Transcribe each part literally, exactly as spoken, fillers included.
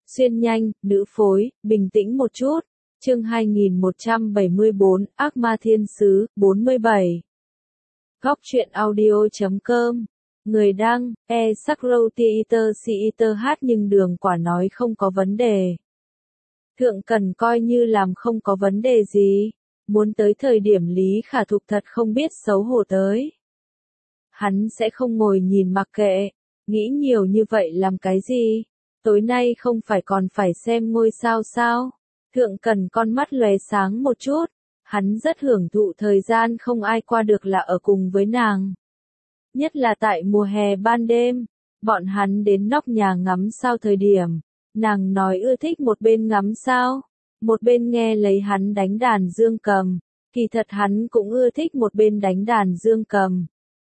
Xuyên nhanh, nữ phối, bình tĩnh một chút. Chương hai nghìn một trăm bảy mươi bốn, Ác ma thiên sứ, bốn mươi bảy. Góc truyện audio chấm com. Người đăng, e Sakro Theater Theater hát nhưng đường quả nói không có vấn đề. Thượng Cần coi như làm không có vấn đề gì. Muốn tới thời điểm Lý Khả Thục thật không biết xấu hổ tới. Hắn sẽ không ngồi nhìn mặc kệ. Nghĩ nhiều như vậy làm cái gì? Tối nay không phải còn phải xem ngôi sao sao? Thượng Cần con mắt lóe sáng một chút. Hắn rất hưởng thụ thời gian không ai qua được là ở cùng với nàng. Nhất là tại mùa hè ban đêm, bọn hắn đến nóc nhà ngắm sao thời điểm. Nàng nói ưa thích một bên ngắm sao, một bên nghe lấy hắn đánh đàn dương cầm. Kỳ thật hắn cũng ưa thích một bên đánh đàn dương cầm.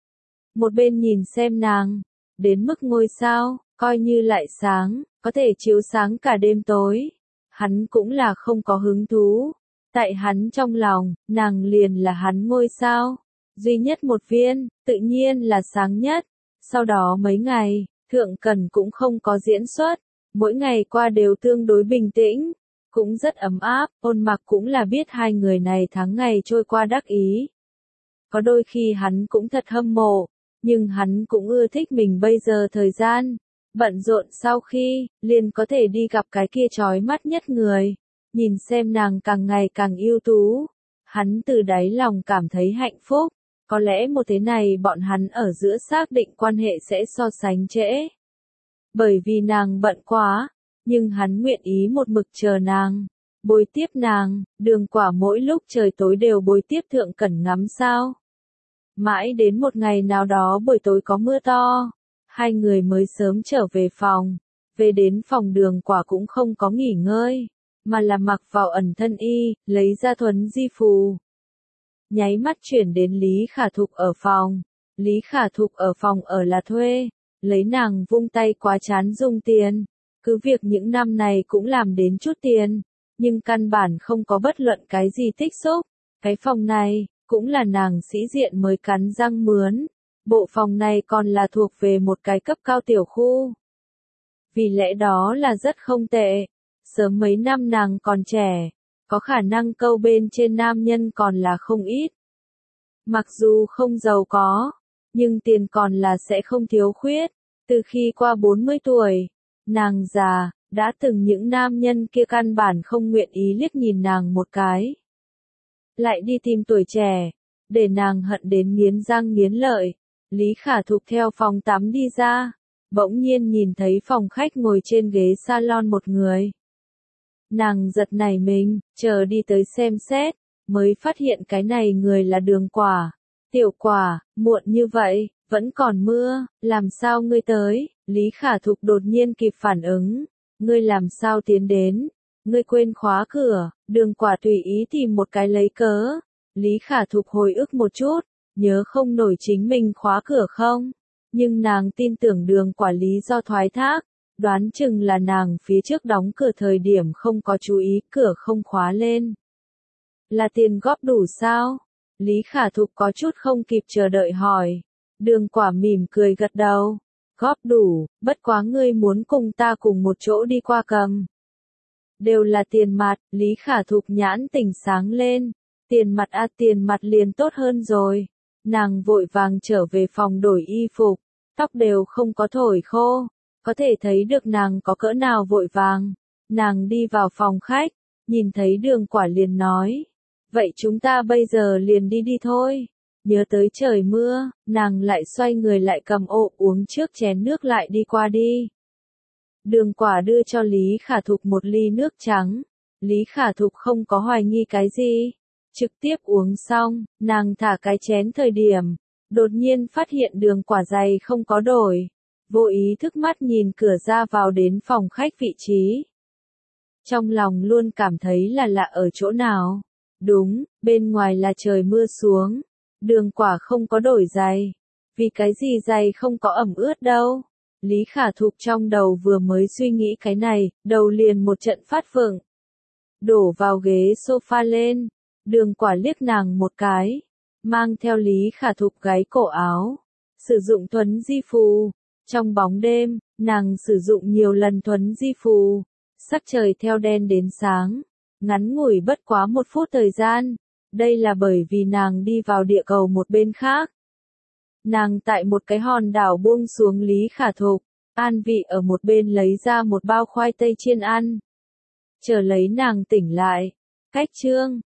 Một bên nhìn xem nàng, đến mức ngôi sao, coi như lại sáng, có thể chiếu sáng cả đêm tối. Hắn cũng là không có hứng thú. Tại hắn trong lòng, nàng liền là hắn ngôi sao. Duy nhất một viên, tự nhiên là sáng nhất. Sau đó mấy ngày, Thượng Cần cũng không có diễn xuất. Mỗi ngày qua đều tương đối bình tĩnh. Cũng rất ấm áp, Ôn Mặc cũng là biết hai người này tháng ngày trôi qua đắc ý. Có đôi khi hắn cũng thật hâm mộ, nhưng hắn cũng ưa thích mình bây giờ thời gian. Bận rộn sau khi, liền có thể đi gặp cái kia chói mắt nhất người. Nhìn xem nàng càng ngày càng ưu tú. Hắn từ đáy lòng cảm thấy hạnh phúc. Có lẽ một thế này bọn hắn ở giữa xác định quan hệ sẽ so sánh trễ. Bởi vì nàng bận quá, nhưng hắn nguyện ý một mực chờ nàng. Bồi tiếp nàng, đường quả mỗi lúc trời tối đều bồi tiếp Thượng Cần ngắm sao. Mãi đến một ngày nào đó buổi tối có mưa to. Hai người mới sớm trở về phòng. Về đến phòng đường quả cũng không có nghỉ ngơi. Mà là mặc vào ẩn thân y, lấy ra thuấn di phù. Nháy mắt chuyển đến Lý Khả Thục ở phòng. Lý Khả Thục ở phòng ở là thuê. Lấy nàng vung tay quá chán dùng tiền. Cứ việc những năm này cũng làm đến chút tiền. Nhưng căn bản không có bất luận cái gì tích xúc. Cái phòng này, cũng là nàng sĩ diện mới cắn răng mướn. Bộ phòng này còn là thuộc về một cái cấp cao tiểu khu. Vì lẽ đó là rất không tệ. Sớm mấy năm nàng còn trẻ, có khả năng câu bên trên nam nhân còn là không ít. Mặc dù không giàu có, nhưng tiền còn là sẽ không thiếu khuyết. Từ khi qua bốn mươi tuổi, nàng già, đã từng những nam nhân kia căn bản không nguyện ý liếc nhìn nàng một cái. Lại đi tìm tuổi trẻ, để nàng hận đến nghiến răng nghiến lợi. Lý Khả Thục theo phòng tắm đi ra, bỗng nhiên nhìn thấy phòng khách ngồi trên ghế salon một người. Nàng giật nảy mình, chờ đi tới xem xét, mới phát hiện cái này người là Đường Quả. Tiểu Quả, muộn như vậy, vẫn còn mưa, làm sao ngươi tới? Lý Khả Thục đột nhiên kịp phản ứng, ngươi làm sao tiến đến? Ngươi quên khóa cửa. Đường Quả tùy ý tìm một cái lấy cớ. Lý Khả Thục hồi ức một chút, nhớ không nổi chính mình khóa cửa không? Nhưng nàng tin tưởng Đường Quả lý do thoái thác. Đoán chừng là nàng phía trước đóng cửa thời điểm không có chú ý cửa không khóa lên. Là tiền góp đủ sao? Lý Khả Thục có chút không kịp chờ đợi hỏi. Đường Quả mỉm cười gật đầu. Góp đủ, bất quá ngươi muốn cùng ta cùng một chỗ đi qua cầm. Đều là tiền mặt, Lý Khả Thục nhãn tỉnh sáng lên. Tiền mặt à, tiền mặt liền tốt hơn rồi. Nàng vội vàng trở về phòng đổi y phục, tóc đều không có thổi khô. Có thể thấy được nàng có cỡ nào vội vàng. Nàng đi vào phòng khách, nhìn thấy Đường Quả liền nói. Vậy chúng ta bây giờ liền đi đi thôi. Nhớ tới trời mưa, nàng lại xoay người lại cầm ổ uống trước chén nước lại đi qua đi. Đường Quả đưa cho Lý Khả Thục một ly nước trắng. Lý Khả Thục không có hoài nghi cái gì. Trực tiếp uống xong, nàng thả cái chén thời điểm. Đột nhiên phát hiện Đường Quả giày không có đổi. Vô ý thức mắt nhìn cửa ra vào đến phòng khách vị trí. Trong lòng luôn cảm thấy là lạ ở chỗ nào. Đúng, bên ngoài là trời mưa xuống. Đường Quả không có đổi giày. Vì cái gì giày không có ẩm ướt đâu. Lý Khả Thục trong đầu vừa mới suy nghĩ cái này, đầu liền một trận phát vượng. Đổ vào ghế sofa lên. Đường Quả liếc nàng một cái. Mang theo Lý Khả Thục gáy cổ áo. Sử dụng thuấn di phù. Trong bóng đêm, nàng sử dụng nhiều lần thuấn di phù. Sắc trời theo đen đến sáng, ngắn ngủi bất quá một phút thời gian. Đây là bởi vì nàng đi vào địa cầu một bên khác. Nàng tại một cái hòn đảo buông xuống Lý Khả Thục, An Vị ở một bên lấy ra một bao khoai tây chiên ăn. Chờ lấy nàng tỉnh lại. Cách chương